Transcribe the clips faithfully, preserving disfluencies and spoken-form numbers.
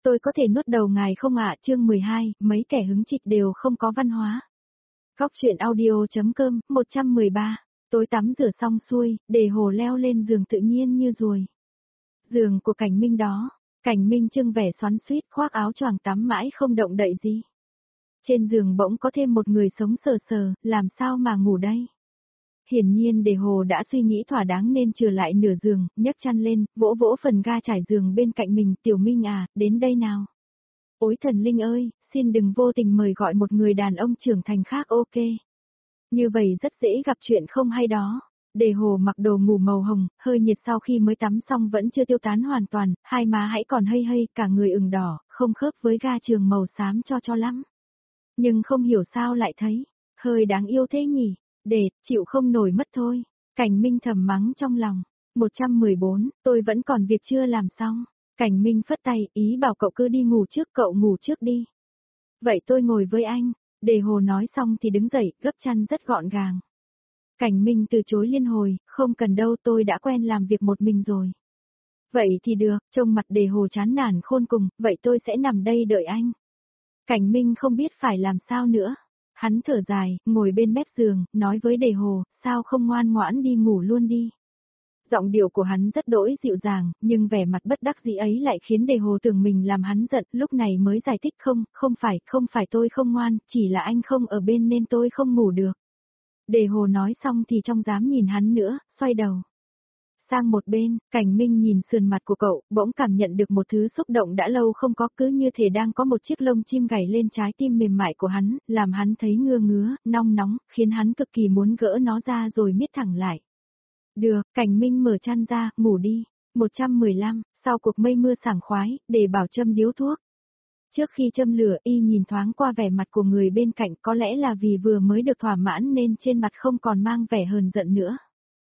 tôi có thể nuốt đầu ngài không ạ? Chương mười hai, mấy kẻ hứng chịch đều không có văn hóa. Góc truyện audio.com, một trăm mười ba. Tối tắm rửa xong xuôi, Đề Hồ leo lên giường tự nhiên như ruồi. Giường của Cảnh Minh đó, Cảnh Minh trưng vẻ xoắn xuýt khoác áo choàng tắm mãi không động đậy gì. Trên giường bỗng có thêm một người sống sờ sờ, làm sao mà ngủ đây? Hiển nhiên Đề Hồ đã suy nghĩ thỏa đáng nên trừ lại nửa giường, nhấc chăn lên, vỗ vỗ phần ga trải giường bên cạnh mình. Tiểu Minh à, đến đây nào. Ôi thần linh ơi, xin đừng vô tình mời gọi một người đàn ông trưởng thành khác ok. Như vậy rất dễ gặp chuyện không hay đó. Đề Hồ mặc đồ ngủ màu hồng, hơi nhiệt sau khi mới tắm xong vẫn chưa tiêu tán hoàn toàn, hai má hãy còn hây hây, cả người ửng đỏ, không khớp với ga trường màu xám cho cho lắm. Nhưng không hiểu sao lại thấy, hơi đáng yêu thế nhỉ, để, chịu không nổi mất thôi. Cảnh Minh thầm mắng trong lòng. một trăm mười bốn, tôi vẫn còn việc chưa làm xong. Cảnh Minh phất tay, ý bảo cậu cứ đi ngủ trước, cậu ngủ trước đi. Vậy tôi ngồi với anh. Đề Hồ nói xong thì đứng dậy, gấp chăn rất gọn gàng. Cảnh Minh từ chối liên hồi, không cần đâu, tôi đã quen làm việc một mình rồi. Vậy thì được, trông mặt Đề Hồ chán nản khôn cùng, vậy tôi sẽ nằm đây đợi anh. Cảnh Minh không biết phải làm sao nữa. Hắn thở dài, ngồi bên mép giường, nói với Đề Hồ, sao không ngoan ngoãn đi ngủ luôn đi. Giọng điệu của hắn rất đỗi dịu dàng, nhưng vẻ mặt bất đắc dĩ ấy lại khiến Đề Hồ tưởng mình làm hắn giận, lúc này mới giải thích không, không phải, không phải tôi không ngoan, chỉ là anh không ở bên nên tôi không ngủ được. Đề Hồ nói xong thì trong dám nhìn hắn nữa, xoay đầu. Sang một bên, Cảnh Minh nhìn sườn mặt của cậu, bỗng cảm nhận được một thứ xúc động đã lâu không có, cứ như thể đang có một chiếc lông chim gảy lên trái tim mềm mại của hắn, làm hắn thấy ngưa ngứa, nong nóng, khiến hắn cực kỳ muốn gỡ nó ra rồi miết thẳng lại. Được, Cảnh Minh mở chăn ra, ngủ đi. một trăm mười lăm, sau cuộc mây mưa sảng khoái, Để Bảo châm điếu thuốc. Trước khi châm lửa, y nhìn thoáng qua vẻ mặt của người bên cạnh, có lẽ là vì vừa mới được thỏa mãn nên trên mặt không còn mang vẻ hờn giận nữa.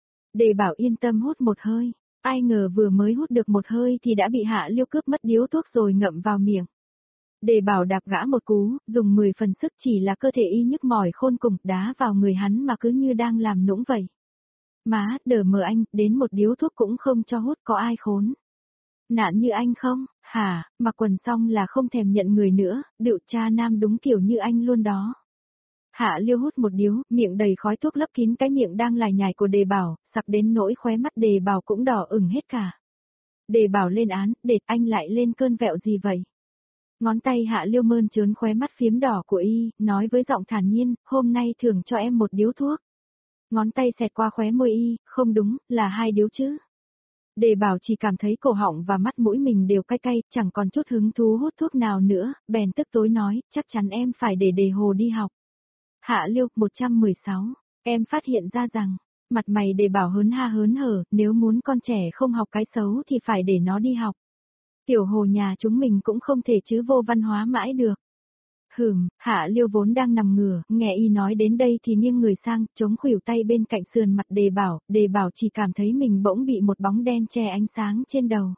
Đề Bảo yên tâm hút một hơi, ai ngờ vừa mới hút được một hơi thì đã bị Hạ Liêu cướp mất điếu thuốc rồi ngậm vào miệng. Đề Bảo đạp gã một cú, dùng mười phần sức, chỉ là cơ thể y nhức mỏi khôn cùng, đá vào người hắn mà cứ như đang làm nũng vậy. Má, đờ mờ anh, đến một điếu thuốc cũng không cho hút, có ai khốn. Nạn như anh không, hả, mặc quần xong là không thèm nhận người nữa, điệu cha nam đúng kiểu như anh luôn đó. Hạ Liêu hút một điếu, miệng đầy khói thuốc lấp kín cái miệng đang lải nhải của Đề Bảo, sặc đến nỗi khóe mắt Đề Bảo cũng đỏ ửng hết cả. Đề Bảo lên án, để anh lại lên cơn vẹo gì vậy? Ngón tay Hạ Liêu mơn trớn khóe mắt phiếm đỏ của y, nói với giọng thản nhiên, hôm nay thưởng cho em một điếu thuốc. Ngón tay xẹt qua khóe môi y, không đúng, là hai điếu chứ. Đề Bảo chỉ cảm thấy cổ họng và mắt mũi mình đều cay cay, chẳng còn chút hứng thú hút thuốc nào nữa, bèn tức tối nói, chắc chắn em phải để Đề Hồ đi học. Hạ Liêu, một trăm mười sáu, em phát hiện ra rằng, mặt mày Đề Bảo hớn ha hớn hở, nếu muốn con trẻ không học cái xấu thì phải để nó đi học. Tiểu Hồ nhà chúng mình cũng không thể chứ vô văn hóa mãi được. Hừm, Hạ Liêu vốn đang nằm ngửa, nghe y nói đến đây thì nghiêng người sang, chống khuỷu tay bên cạnh sườn mặt Đề Bảo, Đề Bảo chỉ cảm thấy mình bỗng bị một bóng đen che ánh sáng trên đầu.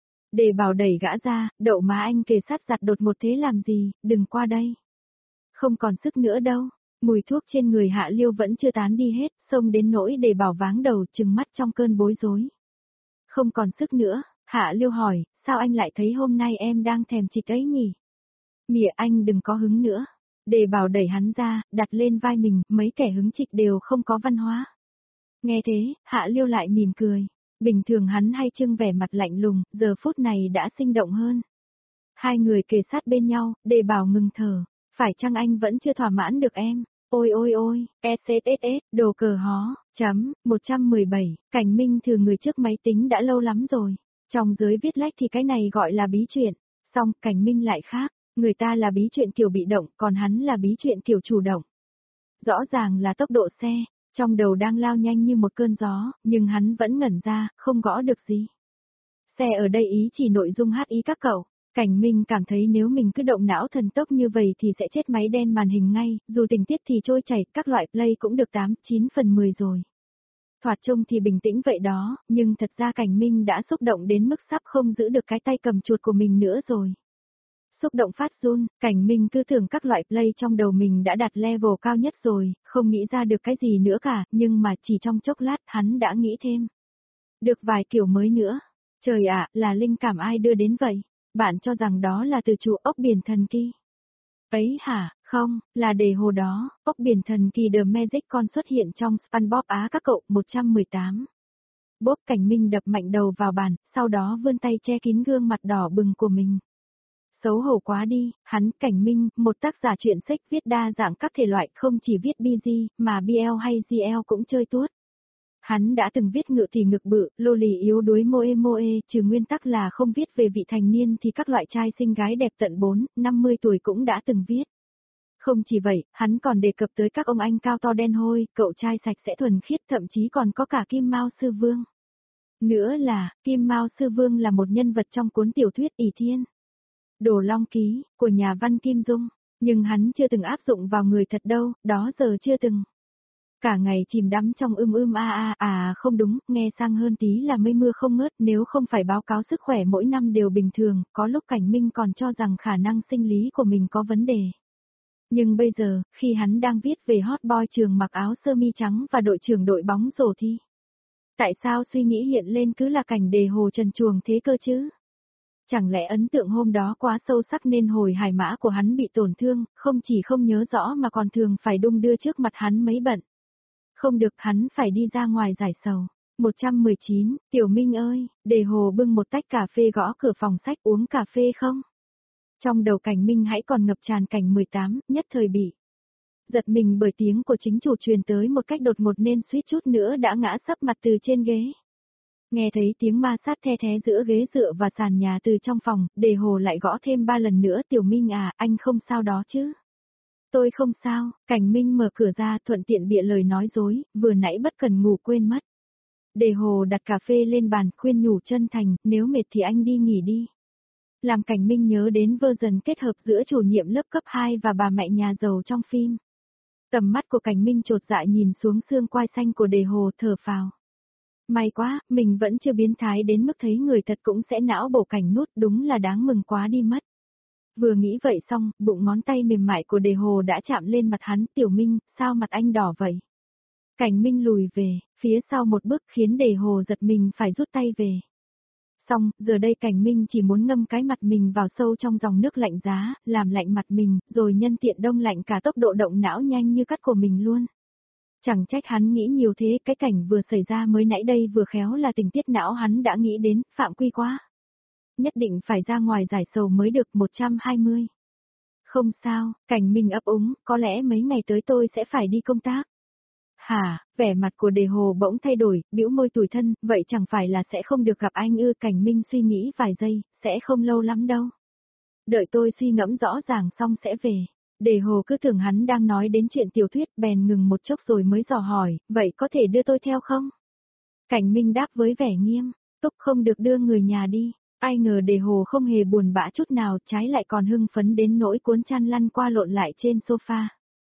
Đề Bảo đẩy gã ra, đậu má anh kề sát giặt đột một thế làm gì, đừng qua đây. Không còn sức nữa đâu, mùi thuốc trên người Hạ Liêu vẫn chưa tán đi hết, xông đến nỗi Đề Bảo váng đầu trừng mắt trong cơn bối rối. Không còn sức nữa, Hạ Liêu hỏi, sao anh lại thấy hôm nay em đang thèm chịch ấy nhỉ? Mỉa anh đừng có hứng nữa. Đề Bảo đẩy hắn ra, đặt lên vai mình, mấy kẻ hứng chịch đều không có văn hóa. Nghe thế, Hạ Liêu lại mỉm cười. Bình thường hắn hay trưng vẻ mặt lạnh lùng, giờ phút này đã sinh động hơn. Hai người kề sát bên nhau, Đề Bảo ngừng thở. Phải chăng anh vẫn chưa thỏa mãn được em? Ôi ôi ôi, ét ét ét ét, đồ cờ hó, chấm, một trăm mười bảy, Cảnh Minh thử người trước máy tính đã lâu lắm rồi. Trong giới viết lách thì cái này gọi là bí chuyện. Xong, Cảnh Minh lại khác. Người ta là bí chuyện kiểu bị động, còn hắn là bí chuyện kiểu chủ động. Rõ ràng là tốc độ xe, trong đầu đang lao nhanh như một cơn gió, nhưng hắn vẫn ngẩn ra, không gõ được gì. Xe ở đây ý chỉ nội dung hát ý các cậu. Cảnh Minh cảm thấy nếu mình cứ động não thần tốc như vậy thì sẽ chết máy đen màn hình ngay, dù tình tiết thì trôi chảy, các loại play cũng được tám, chín phần mười rồi. Thoạt trông thì bình tĩnh vậy đó, nhưng thật ra Cảnh Minh đã xúc động đến mức sắp không giữ được cái tay cầm chuột của mình nữa rồi. Xúc động phát run, Cảnh Minh cứ tưởng các loại play trong đầu mình đã đạt level cao nhất rồi, không nghĩ ra được cái gì nữa cả, nhưng mà chỉ trong chốc lát hắn đã nghĩ thêm. Được vài kiểu mới nữa. Trời ạ, là linh cảm ai đưa đến vậy? Bạn cho rằng đó là từ trụ ốc biển thần kỳ. Ấy hả, không, là đề hồ đó, ốc biển thần kỳ The Magic Con xuất hiện trong SpongeBob Á các cậu một trăm mười tám. Bốp Cảnh Minh đập mạnh đầu vào bàn, sau đó vươn tay che kín gương mặt đỏ bừng của mình. Xấu hổ quá đi, hắn Cảnh Minh, một tác giả truyện sách viết đa dạng các thể loại không chỉ viết bê giê, mà bê lờ hay giê lờ cũng chơi tuốt. Hắn đã từng viết ngự tỷ ngực bự, lô lì yếu đuối moe moe, trừ nguyên tắc là không viết về vị thành niên thì các loại trai xinh gái đẹp tận bốn, năm mươi tuổi cũng đã từng viết. Không chỉ vậy, hắn còn đề cập tới các ông anh cao to đen hôi, cậu trai sạch sẽ thuần khiết, thậm chí còn có cả Kim Mao Sư Vương. Nữa là, Kim Mao Sư Vương là một nhân vật trong cuốn tiểu thuyết ỷ thiên. Đồ Long Ký, của nhà văn Kim Dung, nhưng hắn chưa từng áp dụng vào người thật đâu, đó giờ chưa từng. Cả ngày chìm đắm trong ưm ưm a a, à không đúng, nghe sang hơn tí là mây mưa không ngớt, nếu không phải báo cáo sức khỏe mỗi năm đều bình thường, có lúc Cảnh Minh còn cho rằng khả năng sinh lý của mình có vấn đề. Nhưng bây giờ, khi hắn đang viết về hot boy trường mặc áo sơ mi trắng và đội trưởng đội bóng rổ thì, tại sao suy nghĩ hiện lên cứ là cảnh đề hồ trần truồng thế cơ chứ? Chẳng lẽ ấn tượng hôm đó quá sâu sắc nên hồi hải mã của hắn bị tổn thương, không chỉ không nhớ rõ mà còn thường phải đung đưa trước mặt hắn mấy bận. Không được, hắn phải đi ra ngoài giải sầu. một trăm mười chín, Tiểu Minh ơi, đề hồ bưng một tách cà phê gõ cửa phòng sách uống cà phê không? Trong đầu Cảnh Minh hãy còn ngập tràn cảnh mười tám, nhất thời bị giật mình bởi tiếng của chính chủ truyền tới một cách đột ngột nên suýt chút nữa đã ngã sấp mặt từ trên ghế. Nghe thấy tiếng ma sát the thé giữa ghế dựa và sàn nhà từ trong phòng, đề hồ lại gõ thêm ba lần nữa. Tiểu Minh à, anh không sao đó chứ? Tôi không sao, Cảnh Minh mở cửa ra thuận tiện bịa lời nói dối, vừa nãy bất cần ngủ quên mất. Đề hồ đặt cà phê lên bàn, khuyên nhủ chân thành, nếu mệt thì anh đi nghỉ đi. Làm Cảnh Minh nhớ đến version kết hợp giữa chủ nhiệm lớp cấp hai và bà mẹ nhà giàu trong phim. Tầm mắt của Cảnh Minh chột dạ nhìn xuống xương quai xanh của đề hồ, thở phào. May quá, mình vẫn chưa biến thái đến mức thấy người thật cũng sẽ não bổ cảnh nút, đúng là đáng mừng quá đi mất. Vừa nghĩ vậy xong, bụng ngón tay mềm mại của đề hồ đã chạm lên mặt hắn. Tiểu Minh, sao mặt anh đỏ vậy? Cảnh Minh lùi về, phía sau một bước khiến đề hồ giật mình phải rút tay về. Xong, giờ đây Cảnh Minh chỉ muốn ngâm cái mặt mình vào sâu trong dòng nước lạnh giá, làm lạnh mặt mình, rồi nhân tiện đông lạnh cả tốc độ động não nhanh như cắt của mình luôn. Chẳng trách hắn nghĩ nhiều thế, cái cảnh vừa xảy ra mới nãy đây vừa khéo là tình tiết não hắn đã nghĩ đến, phạm quy quá. Nhất định phải ra ngoài giải sầu mới được. Một trăm hai mươi. Không sao, Cảnh Minh ấp úng, có lẽ mấy ngày tới tôi sẽ phải đi công tác. Hả, vẻ mặt của đề hồ bỗng thay đổi, bĩu môi tủi thân, vậy chẳng phải là sẽ không được gặp anh ư? Cảnh Minh suy nghĩ vài giây, sẽ không lâu lắm đâu. Đợi tôi suy ngẫm rõ ràng xong sẽ về. Đề hồ cứ tưởng hắn đang nói đến chuyện tiểu thuyết, bèn ngừng một chốc rồi mới dò hỏi, vậy có thể đưa tôi theo không? Cảnh Minh đáp với vẻ nghiêm, túc không được đưa người nhà đi. Ai ngờ đề hồ không hề buồn bã chút nào, trái lại còn hưng phấn đến nỗi cuốn chăn lăn qua lộn lại trên sofa.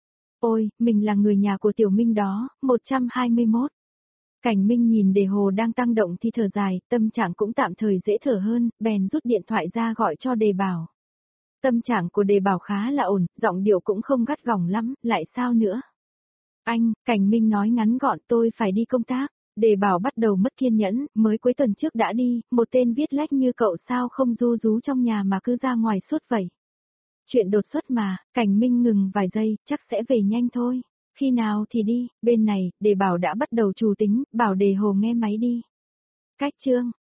Ôi, mình là người nhà của Tiểu Minh đó. Một trăm hai mươi mốt. Cảnh Minh nhìn đề hồ đang tăng động thì thở dài, tâm trạng cũng tạm thời dễ thở hơn, bèn rút điện thoại ra gọi cho đề bảo. Tâm trạng của đề bảo khá là ổn, giọng điệu cũng không gắt gỏng lắm, lại sao nữa? Anh, Cảnh Minh nói ngắn gọn, tôi phải đi công tác. Đề bảo bắt đầu mất kiên nhẫn, mới cuối tuần trước đã đi, một tên viết lách như cậu sao không ru rú trong nhà mà cứ ra ngoài suốt vậy. Chuyện đột xuất mà. Cảnh Minh ngừng vài giây, chắc sẽ về nhanh thôi. Khi nào thì đi? Bên này, đề bảo đã bắt đầu trù tính, bảo đề hồ nghe máy đi. Cách chương,